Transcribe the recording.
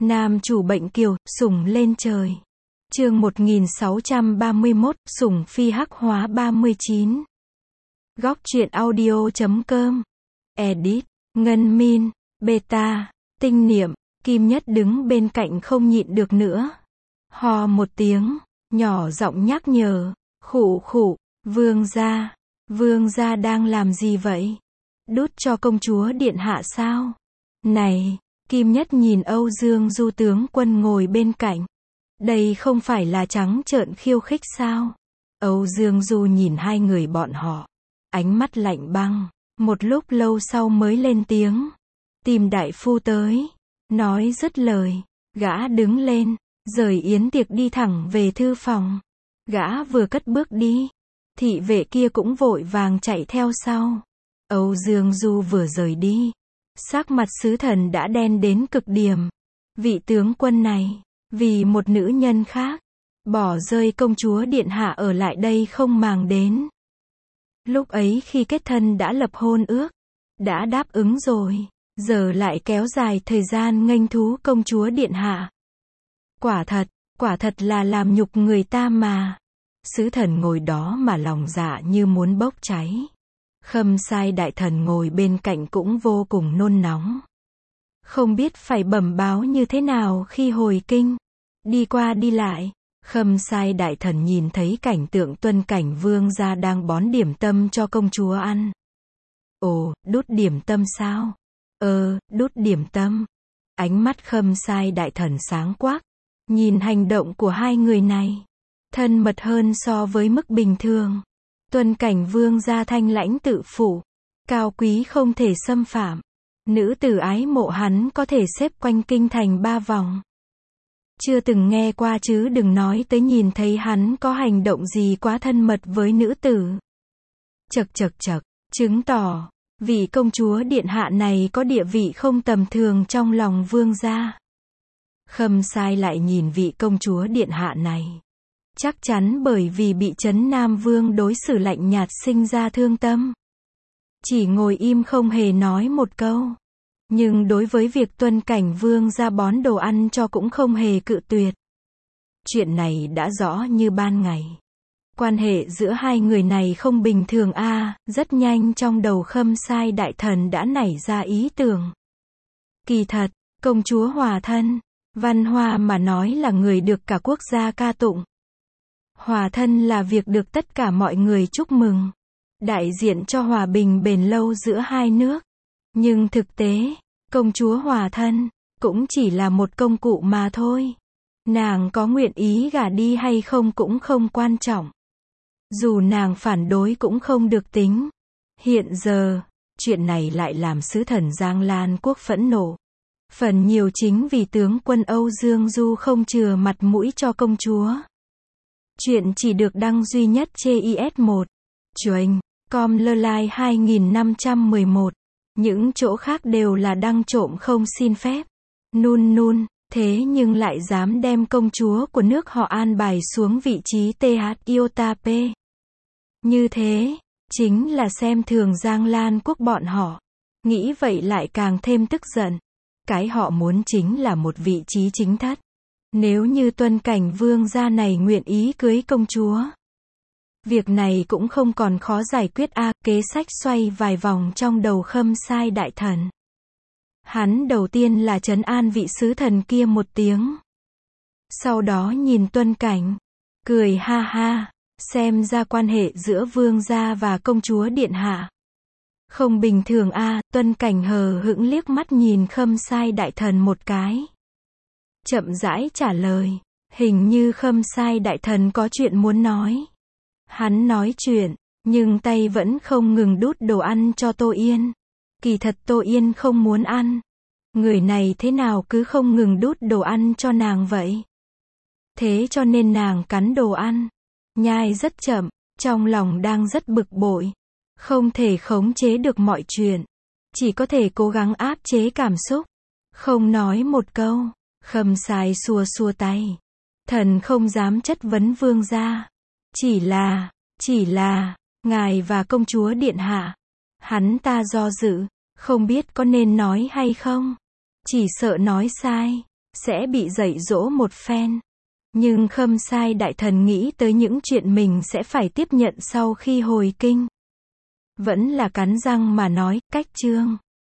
Nam chủ bệnh kiều, sủng lên trời. Chương 1631, sủng phi hắc hóa 39. Góc truyện audio.com. Edit, Ngân Min, Beta, Tinh Niệm, Kim Nhất đứng bên cạnh không nhịn được nữa. Hò một tiếng, nhỏ giọng nhắc nhở, khụ khụ, vương gia đang làm gì vậy? Đút cho công chúa điện hạ sao? Này, Kim Nhất nhìn Âu Dương Du tướng quân ngồi bên cạnh. Đây không phải là trắng trợn khiêu khích sao? Âu Dương Du nhìn hai người bọn họ, ánh mắt lạnh băng, một lúc lâu sau mới lên tiếng. Tìm đại phu tới. Nói dứt lời, gã đứng lên, rời yến tiệc đi thẳng về thư phòng. Gã vừa cất bước đi, thị vệ kia cũng vội vàng chạy theo sau. Âu Dương Du vừa rời đi, sắc mặt sứ thần đã đen đến cực điểm. Vị tướng quân này, vì một nữ nhân khác, bỏ rơi công chúa điện hạ ở lại đây không màng đến. Lúc ấy khi kết thân đã lập hôn ước, đã đáp ứng rồi, giờ lại kéo dài thời gian nghênh thú công chúa điện hạ. Quả thật là làm nhục người ta mà. Sứ thần ngồi đó mà lòng dạ như muốn bốc cháy. Khâm Sai đại thần ngồi bên cạnh cũng vô cùng nôn nóng. Không biết phải bẩm báo như thế nào khi hồi kinh. Đi qua đi lại, Khâm Sai đại thần nhìn thấy cảnh tượng Tuân Cảnh vương gia đang bón điểm tâm cho công chúa ăn. Ồ, đút điểm tâm sao? Đút điểm tâm. Ánh mắt Khâm Sai đại thần sáng quắc, nhìn hành động của hai người này, thân mật hơn so với mức bình thường. Tuân Cảnh vương gia thanh lãnh tự phụ, cao quý không thể xâm phạm. Nữ tử ái mộ hắn có thể xếp quanh kinh thành 3 vòng. Chưa từng nghe qua chứ đừng nói tới nhìn thấy hắn có hành động gì quá thân mật với nữ tử. Chậc, chứng tỏ, vị công chúa điện hạ này có địa vị không tầm thường trong lòng vương gia. Khâm Sai lại nhìn vị công chúa điện hạ này. Chắc chắn bởi vì bị Trấn Nam Vương đối xử lạnh nhạt sinh ra thương tâm. Chỉ ngồi im không hề nói một câu. Nhưng đối với việc Tuân Cảnh vương ra bón đồ ăn cho cũng không hề cự tuyệt. Chuyện này đã rõ như ban ngày. Quan hệ giữa hai người này không bình thường rất nhanh trong đầu Khâm Sai đại thần đã nảy ra ý tưởng. Kỳ thật, công chúa hòa thân, văn hoa mà nói là người được cả quốc gia ca tụng. Hòa thân là việc được tất cả mọi người chúc mừng, đại diện cho hòa bình bền lâu giữa hai nước. Nhưng thực tế, công chúa hòa thân, cũng chỉ là một công cụ mà thôi. Nàng có nguyện ý gả đi hay không cũng không quan trọng. Dù nàng phản đối cũng không được tính. Hiện giờ, chuyện này lại làm sứ thần Giang Lan quốc phẫn nộ. Phần nhiều chính vì tướng quân Âu Dương Du không chừa mặt mũi cho công chúa. Chuyện chỉ được đăng duy nhất trên IS1. Chuềnh, com lơ lai 2511. Những chỗ khác đều là đăng trộm không xin phép. Thế nhưng lại dám đem công chúa của nước họ an bài xuống vị trí TH Iota P. Như thế, chính là xem thường Giang Lan quốc bọn họ. Nghĩ vậy lại càng thêm tức giận. Cái họ muốn chính là một vị trí chính thất. Nếu như Tuân Cảnh vương gia này nguyện ý cưới công chúa, việc này cũng không còn khó giải quyết kế sách xoay vài vòng trong đầu Khâm Sai đại thần. Hắn đầu tiên là trấn an vị sứ thần kia một tiếng. Sau đó nhìn Tuân Cảnh, cười ha ha, xem ra quan hệ giữa vương gia và công chúa điện hạ không bình thường Tuân Cảnh hờ hững liếc mắt nhìn Khâm Sai đại thần một cái. Chậm rãi trả lời, hình như Khâm Sai đại thần có chuyện muốn nói. Hắn nói chuyện, nhưng tay vẫn không ngừng đút đồ ăn cho Tô Yên. Kỳ thật Tô Yên không muốn ăn. Người này thế nào cứ không ngừng đút đồ ăn cho nàng vậy? Thế cho nên nàng cắn đồ ăn, nhai rất chậm, trong lòng đang rất bực bội. Không thể khống chế được mọi chuyện. Chỉ có thể cố gắng áp chế cảm xúc. Không nói một câu. Khâm Sai xua xua tay. Thần không dám chất vấn vương gia. Chỉ là, ngài và công chúa điện hạ. Hắn ta do dự, không biết có nên nói hay không. Chỉ sợ nói sai, sẽ bị dạy dỗ một phen. Nhưng Khâm Sai đại thần nghĩ tới những chuyện mình sẽ phải tiếp nhận sau khi hồi kinh. Vẫn là cắn răng mà nói, cách chương.